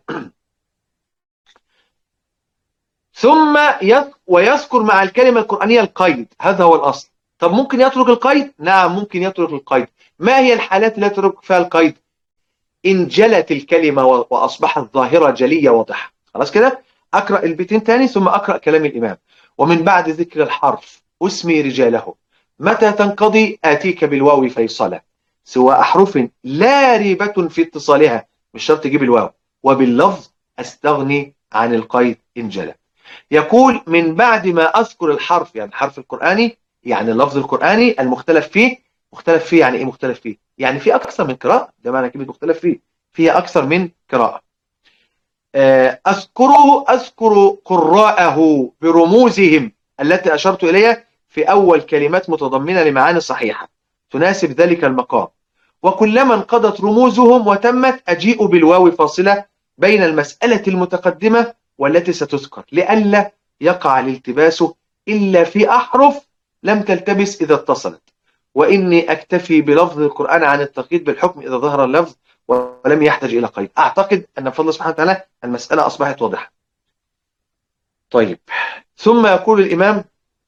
B: ثم ويذكر مع الكلمة القرآنية القيد، هذا هو الأصل. طب ممكن يترك القيد؟ نعم ممكن يترك القيد. ما هي الحالات التي يترك فيها القيد؟ إن جلت الكلمة وأصبحت ظاهرة جلية واضحة. خلاص كده، أقرأ البيتين تاني ثم أقرأ كلام الإمام. ومن بعد ذكر الحرف أسمي رجاله، متى تنقضي آتيك بالواو فيصلة، سوى أحرف لا ريبة في اتصالها، مش شرط تجيب الواو، وباللفظ أستغني عن القيد إن جلت. يقول من بعد ما أذكر الحرف، يعني الحرف القرآني، يعني اللفظ القرآني المختلف فيه. مختلف فيه يعني إيه مختلف فيه؟ يعني في أكثر من قراءة، ده معنى كلمة مختلف فيه، فيها أكثر من قراءة. أذكر قراءه برموزهم التي أشرت إليها في أول كلمات متضمنة لمعاني صحيحة تناسب ذلك المقام، وكلما انقضت رموزهم وتمت أجيء بالواو فاصلة بين المسألة المتقدمة والتي ستذكر، لئلا يقع الالتباس إلا في أحرف لم تلتبس إذا اتصلت. وإني أكتفي بلفظ القرآن عن التقييد بالحكم إذا ظهر اللفظ ولم يحتاج إلى قيد. أعتقد أن بفضل سبحانه وتعالى المسألة أصبحت واضحة. طيب، ثم يقول الإمام: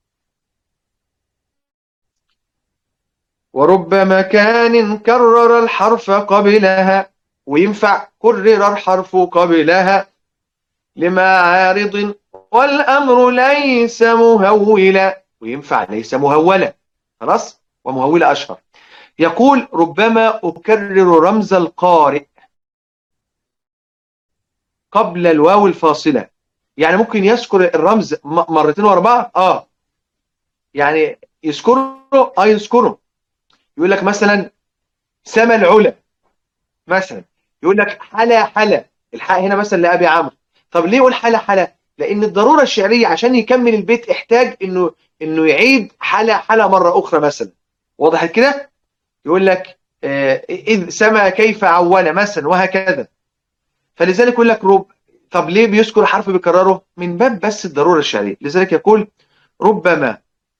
B: ورب مكان كرر الحرف قبلها، وينفع كرر الحرف قبلها لما عارض والأمر ليس مهولا، وينفع ليس مهولا. خلاص، ومهولة أشهر. يقول: ربما أكرر رمز القارئ قبل الواو الفاصلة، يعني ممكن يذكر الرمز مرتين ورا بعض. يعني يذكره يذكره. يقول لك مثلا سما العلا، مثلا يقول لك حلا حلا، الحاء هنا مثلا لأبي عمرو. طب ليه يقول حلا حلا؟ لأن الضرورة الشعرية عشان يكمل البيت احتاج إنه يعيد حلا حلا مرة أخرى مثلا. واضح كده؟ يقول لك إذ سما كيف عول مثلا، وهكذا. فلذلك يقول لك طب ليه بيذكر حرف بيكرره؟ من باب بس الضرورة الشعرية. لذلك يقول: ربما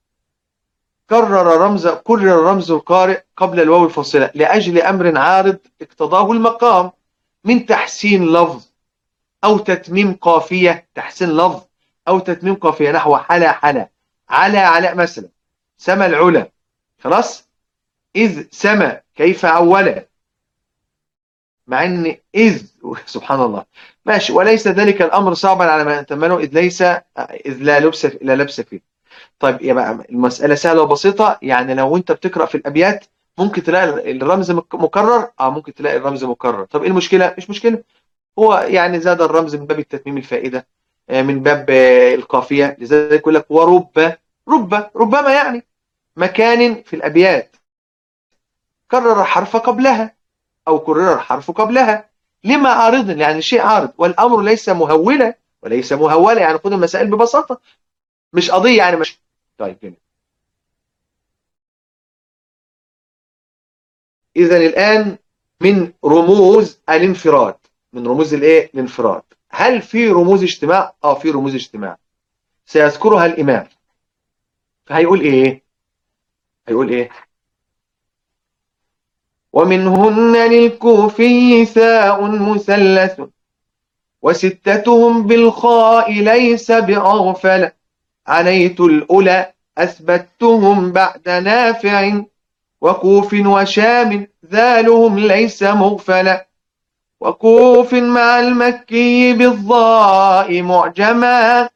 B: كرر رمز القارئ قبل الواو الفاصلة لأجل أمر عارض اقتضاه المقام من تحسين لفظ أو تتميم قافية. تحسين لفظ أو تتميم قافية، نحو حلا حلا، على علاء مثلا، سما العلا. خلاص، إذ سما كيف عولا، مع ان سبحان الله ماشي. وليس ذلك الامر صعبا على ما نتمنى، اذ لا لبس فيه. طيب يبقى المساله سهله وبسيطه. يعني لو انت بتقرا في الابيات ممكن تلاقي الرمز مكرر، ممكن تلاقي الرمز مكرر. طب ايه المشكله؟ مش مشكله، هو يعني زاد الرمز من باب التتميم الفائده، من باب القافيه. لذلك يقول لك: ربما يعني مكان في الابيات كرر حرف قبلها أو كرر الحرف قبلها لما عارض، يعني شيء عارض، والأمر ليس مهولا وليس مهولا. يعني خد المسائل ببساطة، مش قضية يعني مش. طيب هنا إذا الآن من رموز الانفراد، من رموز الايه الانفراد. هل في رموز اجتماع؟ في رموز اجتماع سيذكرها الإمام. فهيقول ايه؟ هيقول ايه؟ ومنهن للكوفي ثاء مثلث، وستتهم بالخاء ليس بأغفل، عنيت الأولى أثبتهم بعد نافع، وكوف وشام ذالهم ليس مغفلا، وكوف مع المكي بالضاء معجما،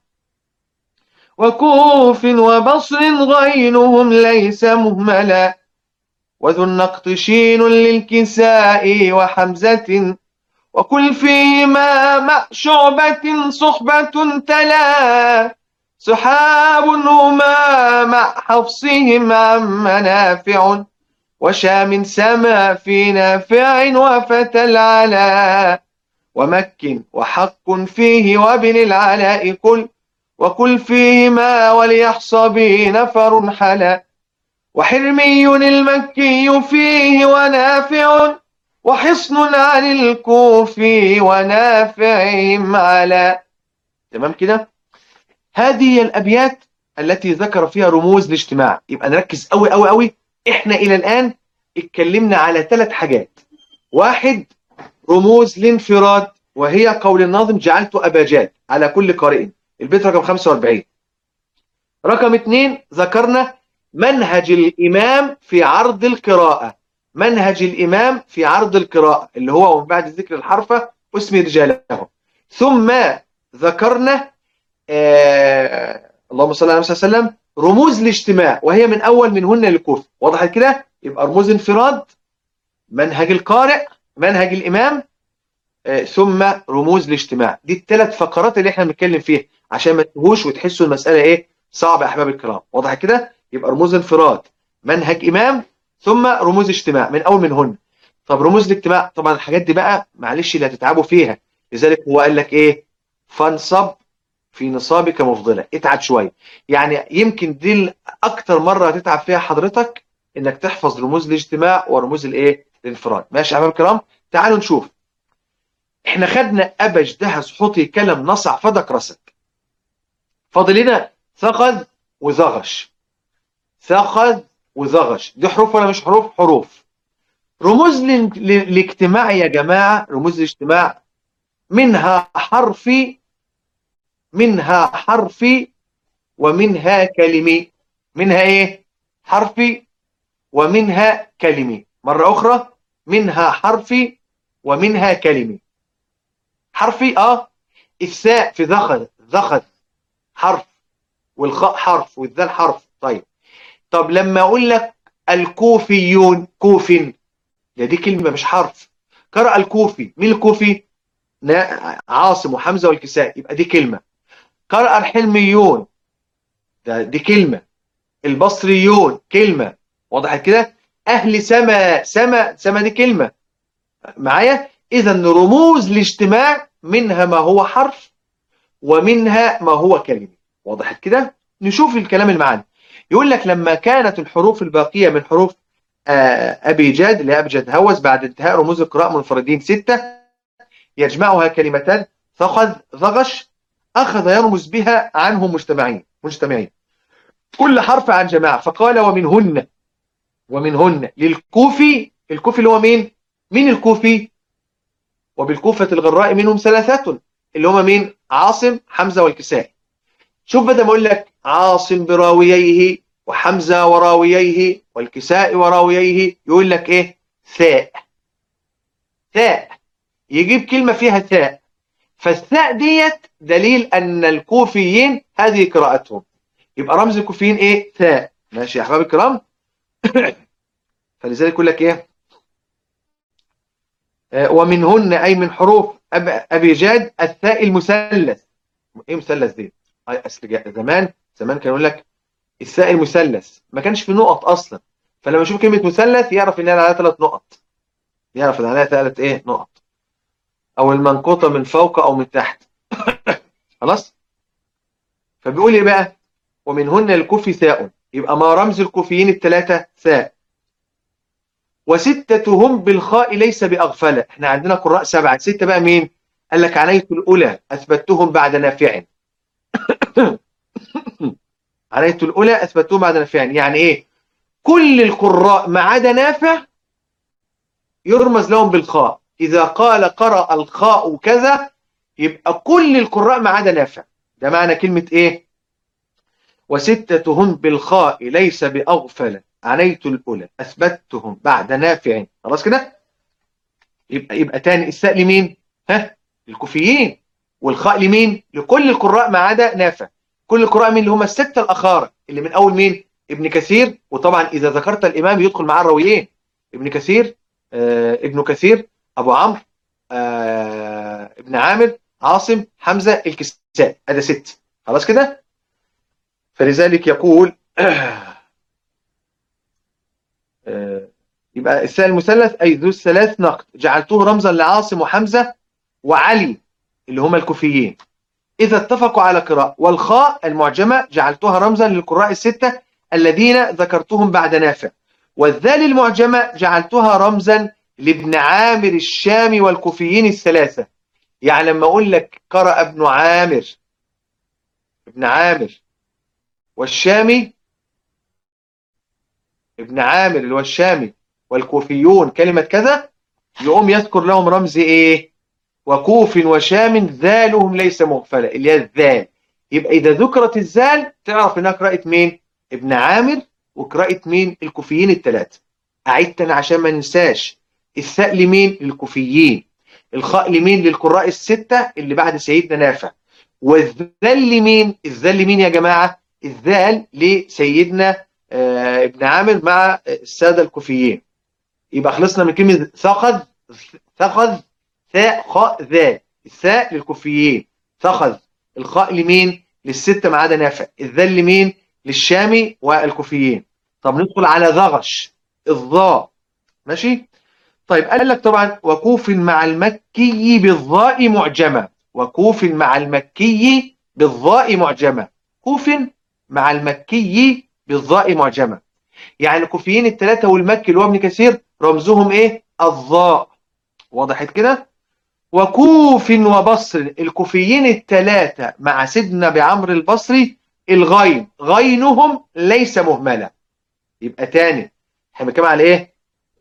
B: وكوف وبصر غينهم ليس مهملا، وذو النقط شين للكساء وحمزة وكل فيهما مع شعبة صحبة تلا سحاب هما مع حفصهم عم نافع وشام سما في نافع وفتى العلا ومك وحق فيه وابن العلاء كل وكل فيهما وليحصى به نفر حلا وحرمي المكي فيه ونافع وحصن عن الكوفي ونافعهم على. تمام كده؟ هذه هي الأبيات التي ذكر فيها رموز الاجتماع. يبقى نركز قوي قوي قوي. احنا إلى الآن اتكلمنا على 3 حاجات. 1 رموز الانفراد، وهي قول الناظم جعلت أبا جاد على كل قارئ، البيت رقم 45. رقم 2 ذكرنا منهج الإمام في عرض القراءة، منهج الإمام في عرض القراءة اللي هو ومن بعد ذكر الحرفة اسم رجاله. ثم ذكرنا اللهم صل على النبي صلى الله عليه وسلم رموز الاجتماع، وهي من أول منهن للكوفة. وضحت كده؟ يبقى رموز انفراد، منهج القارئ، منهج الإمام، ثم رموز الاجتماع. دي ال3 فقرات اللي احنا بنتكلم فيها عشان ما تتوهوش وتحسوا المسألة ايه صعبة يا أحباب الكرام. واضح كده؟ يبقى رموز انفراد، منهج إمام، ثم رموز اجتماع من أول منهن. طب رموز الاجتماع طبعا الحاجات دي بقى معلش اللي هتتعبوا فيها، لذلك هو قال لك ايه؟ فانصب في نصابك مفضلة. اتعب شوية، يعني يمكن دي أكتر مرة هتتعب فيها حضرتك إنك تحفظ رموز الاجتماع ورموز الايه؟ الانفراد. ماشي يا أحباب الكرام؟ تعالوا نشوف. احنا خدنا أبج دهس حطي كلم نصع فدك رسك، فاضل لنا ثقذ وزغش. ثقذ وزغش دي حروف ولا مش حروف؟ حروف. رموز الاجتماع يا جماعة، رموز الاجتماع منها حرفي، منها حرفي ومنها كلمي. منها ايه؟ حرفي ومنها كلمي. مرة أخرى، منها حرفي ومنها كلمي. حرفي الثاء في ذخذ، ذخذ حرف، والخاء حرف، والذال حرف. طب لما اقول لك الكوفيون، كوف، دي كلمه مش حرف. قرأ الكوفي، مين الكوفي؟ عاصم وحمزه والكسائي، يبقى دي كلمه. قرأ الحلميون، دي كلمه. البصريون كلمه. وضحت كده؟ اهل سما، سما دي كلمه معايا. اذا رموز الاجتماع منها ما هو حرف ومنها ما هو كلمه. وضحت كده؟ نشوف الكلام المعاني. يقول لك لما كانت الحروف الباقيه من حروف أبي جاد اللي هي أبجد هوس بعد انتهاء رموز القراء منفردين 6 يجمعها كلمتان فخذ ضغش، أخذ يرمز بها عنهم مجتمعين كل حرف عن جماعة. فقال ومنهن للكوفي. الكوفي اللي هو مين؟ مين الكوفي؟ وبالكوفة الغراء منهم 3 اللي هم مين؟ عاصم، حمزة والكسائي. شوف بدل ما أقول لك عاصم براوييه وحمزة وراوييه والكساء وراوييه، يقول لك ايه؟ ثاء. ثاء، يجيب كلمة فيها ثاء. فالثاء ديت دليل ان الكوفيين هذه قراءتهم، يبقى رمز الكوفيين ايه؟ ثاء. ماشي يا احباب الكرام؟ فلذلك يقول لك ايه؟ ومنهن اي من حروف ابي جاد الثاء المثلث. ايه مثلث دي؟ اصل زمان كانوا يقول لك الثاء المثلث، ما كانش في نقط اصلا، فلما يشوف كلمه مثلث يعرف ان عليها 3 نقط، يعرف ان عليها 3 ايه؟ نقط، او المنقوطه من فوق او من تحت. خلاص؟ فبيقول ايه بقى؟ ومنهن الكوفي ثاء، يبقى ما رمز الكوفيين ال3 ثاء. وستتهم بالخاء ليس باغفله. احنا عندنا قراء 7، 6 بقى مين؟ قال لك عنيت الاولى اثبتهم بعد نافع. عنيت الأولى أثبتوه بعد نافع، يعني إيه؟ كل القراء ما عدا نافع يرمز لهم بالخاء. إذا قال قرأ الخاء كذا يبقى كل القراء ما عدا نافع. ده معنى كلمة إيه؟ وستتهم بالخاء ليس بأغفل عنيت الأولى أثبتهم بعد نافع. خلاص كده؟ يبقى تاني الثاء لمين؟ الكوفيين. والخاء لمين؟ لكل القراء ما عدا نافع. كل القراء مين؟ اللي هم ال6 الأخارة اللي من أول مين؟ ابن كثير، وطبعا إذا ذكرت الإمام يدخل معاه الراويين ابن كثير، ابن كثير، أبو عمرو، ابن عامر، عاصم، حمزة، الكسائي. هذا 6. خلاص كده. فلذلك يقول يبقى الثاء المثلث أي ذو الثلاث نقط جعلته رمزا لعاصم وحمزة وعلي اللي هم الكوفيين إذا اتفقوا على قراءة. والخاء المعجمة جعلتها رمزا للقراء الستة الذين ذكرتهم بعد نافع. والذال المعجمة جعلتها رمزا لابن عامر الشامي والكوفيين الثلاثة. يعني لما أقول لك قرأ ابن عامر، ابن عامر والشامي، ابن عامر اللي هو الشامي والكوفيون كلمة كذا، يقوم يذكر لهم رمز إيه؟ وكوف وشام ذالهم ليس مغفلة، اللي هي الذال. يبقى إذا ذكرت الذال تعرف إنها قراءة مين؟ ابن عامر، وقراءة مين؟ الكوفيين الثلاثة. أعيد تاني عشان ما ننساش. الثاء لمين؟ للكوفيين. الخاء لمين؟ للقراء الستة اللي بعد سيدنا نافع. والذال لمين؟ الذال لمين يا جماعة؟ الذال لسيدنا ابن عامر مع السادة الكوفيين. يبقى خلصنا من كلمة ثقذ. ثقذ ثاء خاء ذا. الثاء للكوفيين، ثقذ. الخاء لمين؟ للستة ما عدا نافع. الذال لمين؟ للشامي والكوفيين. طب ندخل على ذغش، الضاء. ماشي؟ طيب قال لك طبعا وكوف مع المكي بالضاء معجمة. وكوف مع المكي بالضاء معجمة. كوف مع المكي بالضاء معجمة. يعني الكوفيين الثلاثة والمكي اللي هو ابن كثير رمزهم ايه؟ الضاء. وضحت كده؟ وكوف وبصر الكوفيين الثلاثة مع سيدنا بعمر البصري الغين، غينهم ليس مهملة. يبقى تاني احنا بنتكلم على ايه؟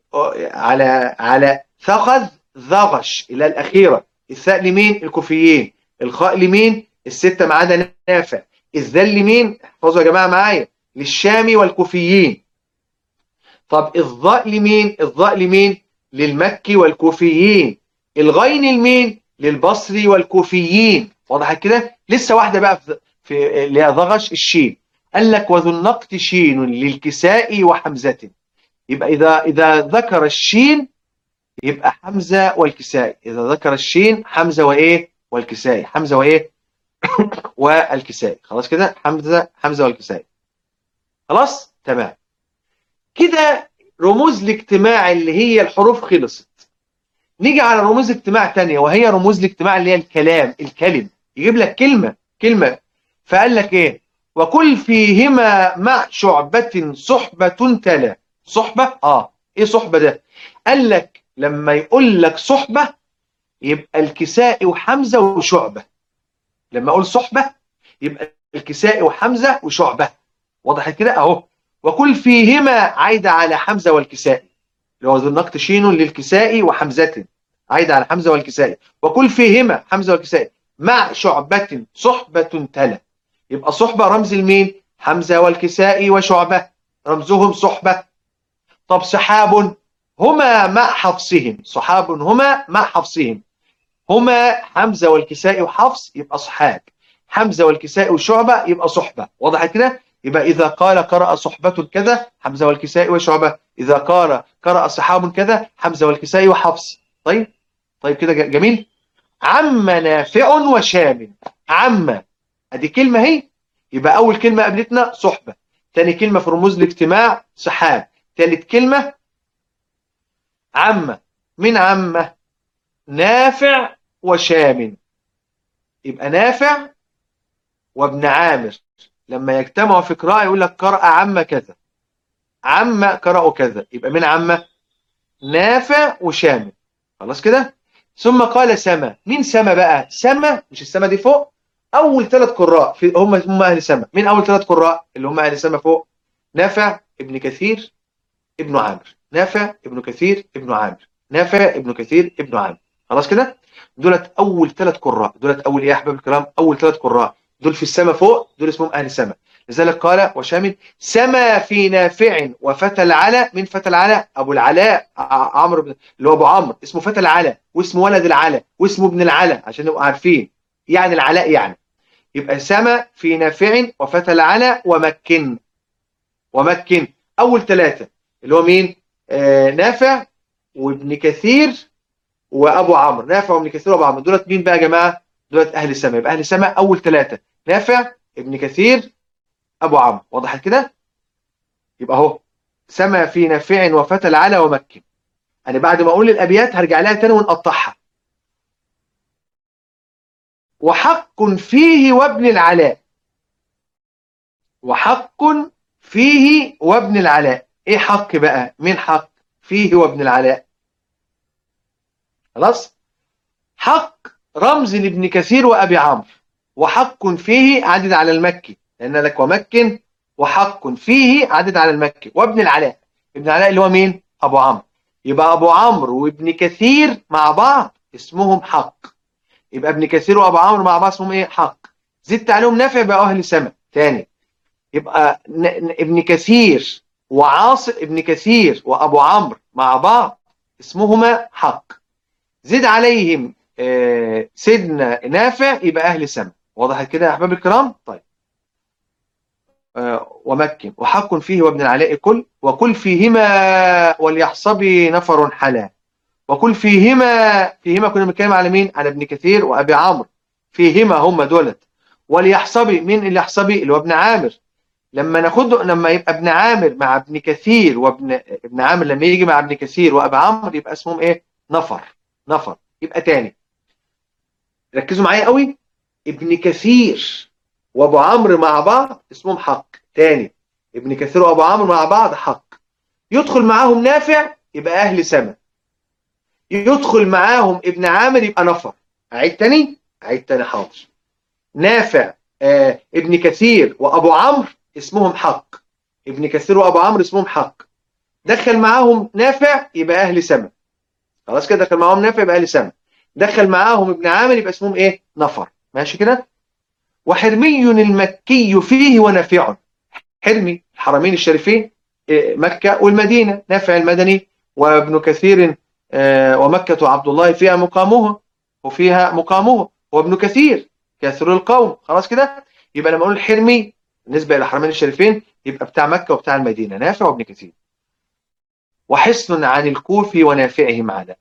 B: على ثقذ ذغش الى الاخيره. الثاء لمين؟ الكوفيين. الخاء لمين؟ الستة ما عدا نافع. الذال لمين؟ احفظوا يا جماعه معايا، للشامي والكوفيين. طب الضاء لمين؟ الضاء لمين؟ للمكي والكوفيين. الغين لمين؟ للبصري والكوفيين. واضح كده؟ لسه واحده بقى في اللي هي ذغش، الشين. قال لك وذو النقط شين للكساء وحمزة. يبقى إذا ذكر الشين يبقى حمزة والكسائي. إذا ذكر الشين حمزة وإيه؟ والكسائي. حمزة وإيه؟ والكسائي. خلاص كده؟ حمزة والكسائي. خلاص؟ تمام. كده رموز الاجتماع اللي هي الحروف خلصت. نيجي على رموز اجتماع تانية وهي رموز الاجتماع اللي هي الكلام، الكلم. يجيب لك كلمة. فقال لك إيه؟ وكل فيهما مع شعبة صحبة تلا. صحبة؟ إيه صحبة ده؟ قال لك لما يقول لك صحبة يبقى الكسائي وحمزة وشعبة. لما أقول صحبة يبقى الكسائي وحمزة وشعبة. وضحت كده؟ أهو. وكل فيهما عايدة على حمزة والكسائي، اللي هو ذو النقط شين للكسائي وحمزة، عايدة على حمزة والكسائي. وكل فيهما حمزة والكسائي مع شعبة صحبة تلا. يبقى صحبة رمز المين؟ حمزة والكسائي وشعبة، رمزهم صحبة. طب سحاب هما مع حفصهم. صحاب هما مع حفصهم. هما حمزة والكسائي وحفص يبقى صحاب. حمزة والكسائي وشعبة يبقى صحبة. واضح كده؟ يبقى إذا قال قرأ صحبة كذا حمزة والكسائي وشعبة. إذا قال قرأ سحاب كذا حمزة والكسائي وحفص. طيب كده جميل. عم نافع وشام. عم ادي كلمة هي. يبقى أول كلمة قابلتنا صحبة. ثاني كلمة في رموز الاجتماع سحاب. ثالث كلمة عمة. من عمة؟ نافع وشام. يبقى نافع وابن عامر لما يجتمعوا في قراءة يقول لك قرأ عمة كذا، عمة قرأوا كذا. يبقى من عمة؟ نافع وشام. خلاص كده؟ ثم قال سما. مين سما بقى؟ سما مش السما دي فوق. أول 3 قراء هم أهل سما. مين أول 3 قراء اللي هم أهل سما فوق؟ نافع، ابن كثير، ابن عامر. نافع، ابن كثير، ابن عامر. نافع، ابن كثير، ابن عامر. خلاص كده؟ دولت أول 3 قراء. دولت أول إيه يا أحباب الكرام؟ أول 3 قراء. دول في السما فوق، دول اسمهم أهل السما. لذلك قال وشامل سما في نافع وفتى العلا. من فتى العلا؟ أبو العلاء عمرو اللي هو أبو عمرو، اسمه فتى العلا واسمه ولد العلا واسمه ابن العلا عشان نبقى عارفين. يعني العلاء يعني. يبقى سما في نافع وفتى العلا ومكن. أول 3 اللي هو مين؟ نافع وابن كثير وابو عمرو. نافع وابن كثير وابو عمرو دولت مين بقى يا جماعه؟ دولت اهل السماء. يبقى اهل السماء اول ثلاثه نافع ابن كثير ابو عمرو. وضحت كده؟ يبقى اهو سما في نافع وفتى العلا ومكن. انا بعد ما اقول الابيات هرجع لها تاني ونقطعها. وحق فيه وابن العلاء. وحق فيه وابن العلاء. ايه حق بقى؟ مين حق؟ فيه وابن العلاء. خلاص؟ حق رمز لابن كثير وابي عمرو. وحق فيه عدد على المكي، لان لك ومكن وحق فيه عدد على المكي. وابن العلاء، ابن العلاء اللي هو مين؟ ابو عمرو. يبقى ابو عمرو وابن كثير مع بعض اسمهم حق. يبقى ابن كثير وابو عمرو مع بعض اسمهم ايه؟ حق. زدت عليهم نافع بقى اهل سماء تاني. يبقى ابن كثير وعاصم، ابن كثير وابو عمرو مع بعض اسمهما حق. زد عليهم سيدنا نافع يبقى اهل سماء. وضحت كده يا احباب الكرام؟ طيب. ومكن وحق فيه وابن العلاء كل. وكل فيهما وليحصبي نفر حلا. وكل فيهما، فيهما كنا بنتكلم على مين؟ على ابن كثير وابي عمرو. فيهما هم دولت. وليحصبي، مين اللي يحصبي؟ اللي هو ابن عامر. لما ناخده، لما يبقى ابن عامر مع ابن كثير ابن عامر لما يجي مع ابن كثير وابي عمرو يبقى اسمهم ايه؟ نفر. نفر. يبقى تاني ركزوا معايا قوي. ابن كثير وابو عمرو مع بعض اسمهم حق. تاني ابن كثير وابو عمرو مع بعض حق. يدخل معاهم نافع يبقى اهل سماء. يدخل معاهم ابن عامر يبقى نفر. اعيد تاني حاضر. نافع ابن كثير وابو عمرو اسمهم حق. ابن كثير وابو عمرو اسمهم حق. دخل معاهم نافع يبقى اهل سماء. خلاص كده دخل معاهم نافع يبقى اهل سماء. دخل معاهم ابن عامر يبقى اسمهم ايه؟ نفر. ماشي كده؟ وحرمي المكي فيه ونافع. حرمي الحرمين الشريفين مكة والمدينة. نافع المدني وابن كثير ومكة عبد الله فيها مقامها وابن كثير كثير القوم. خلاص كده؟ يبقى لما اقول حرمي بالنسبة إلى الحرمين الشريفين يبقى بتاع مكة وبتاع المدينة نافع وابن كثير. وحصن عن الكوفي ونافعهم على.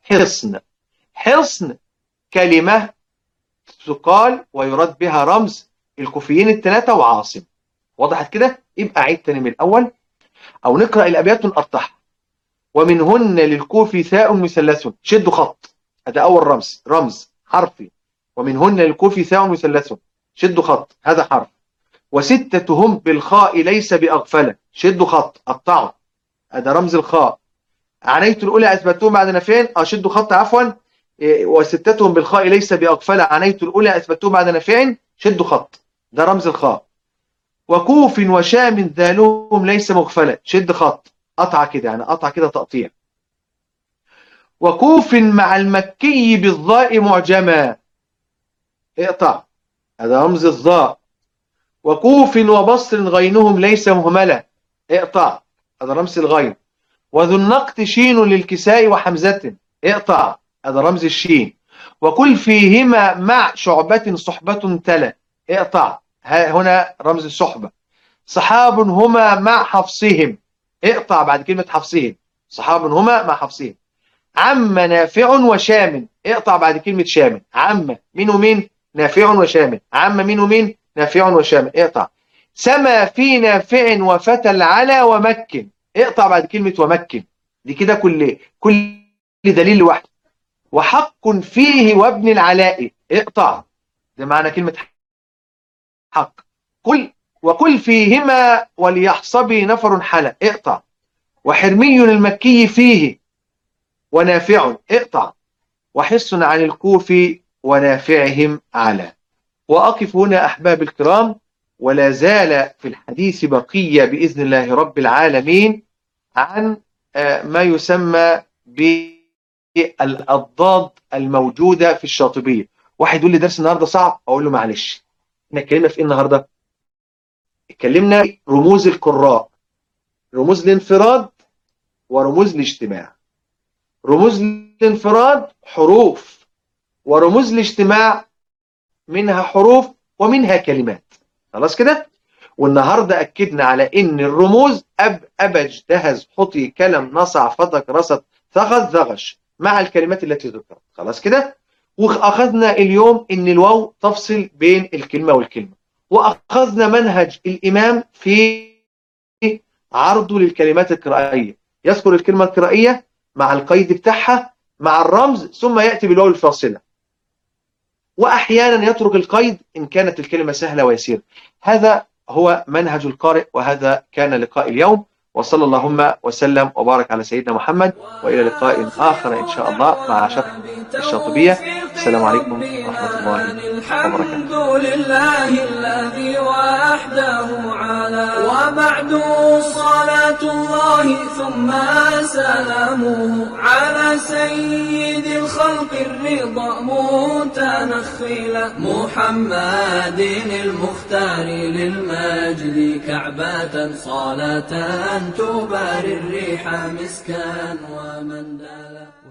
B: حصن كلمة تقال ويراد بها رمز الكوفيين الثلاثة وعاصم. وضحت كده؟ يبقى عيد تاني من الأول أو نقرأ الأبيات ونقطعها. ومنهن للكوفي ثاء مثلث. شدوا خط. هذا أول رمز حرفي. ومنهن للكوفي ثاء مثلث. شدوا خط، هذا حرف. وستتهم بالخاء ليس بأغفلة. شدوا خط، قطعوا، هذا رمز الخاء. عنيت الأولى أثبتوهم بعد نفين. شدوا خط عفوا. وستتهم بالخاء ليس بأغفلة. عنيت الأولى أثبتوهم بعد نفين. شدوا خط، ده رمز الخاء. وكوف وشام ذالهم ليس مغفلة. شد خط، قطع كده، يعني قطع كده تقطيع. وكوف مع المكي بالضاء معجما. اقطع، هذا رمز الضاء. وكوف وبصر غينهم ليس مهملة. اقطع، هذا رمز الغين. وذو النقط شين للكساء وحمزة. اقطع، هذا رمز الشين. وكل فيهما مع شعبة صحبة تلا. اقطع، هنا رمز الصحبة. صحاب هما مع حفصهم. اقطع بعد كلمة حفصهم. صحاب هما مع حفصهم. عم نافع وشام. اقطع بعد كلمة شام. عم مين ومين؟ نافع وشام. عم مين ومين؟ نافع وشام. اقطع. سما في نافع وفتى العلا ومكن. اقطع بعد كلمة ومكن. دي كده كل دليل لوحده. وحق فيه وابن العلاء. اقطع، ده معنى كلمة حق. وكل فيهما وليحصبي نفر حلا. اقطع. وحرمي المكي فيه ونافع. اقطع. وحص عن الكوفي ونافعهم على. وأقف هنا أحباب الكرام، ولا زال في الحديث بقية بإذن الله رب العالمين عن ما يسمى بالأضداد الموجودة في الشاطبية. واحد يقول لي درس النهاردة صعب، أقول له معلش، احنا اتكلمنا في إيه النهاردة؟ اتكلمنا رموز القراء، رموز الانفراد ورموز الاجتماع. رموز الانفراد حروف، ورموز الاجتماع منها حروف ومنها كلمات. خلاص كده؟ والنهاردة أكدنا على إن الرموز أبج دهز حطي كلم نصع فتك رصد ثغث ذغش مع الكلمات التي ذكرت. خلاص كده. وأخذنا اليوم إن الواو تفصل بين الكلمة والكلمة، وأخذنا منهج الإمام في عرضه للكلمات القرائية، يذكر الكلمة القرائية مع القيد بتاعها مع الرمز ثم يأتي بالواو الفاصلة، وأحيانا يترك القيد إن كانت الكلمة سهلة ويسيرة. هذا هو منهج القارئ، وهذا كان لقاء اليوم، وصلى اللهم وسلم وبارك على سيدنا محمد، وإلى لقاء آخر إن شاء الله مع شرح الشاطبية. السلام عليكم ورحمة الله وبركاته.
A: الحمد لله الذي وحده على وبعد صلاة الله ثم سلامه على سيد الخلق الرضا متنخلا محمد المختار للمجد كعبة صلاة تباري الريح مسكا ومندلا.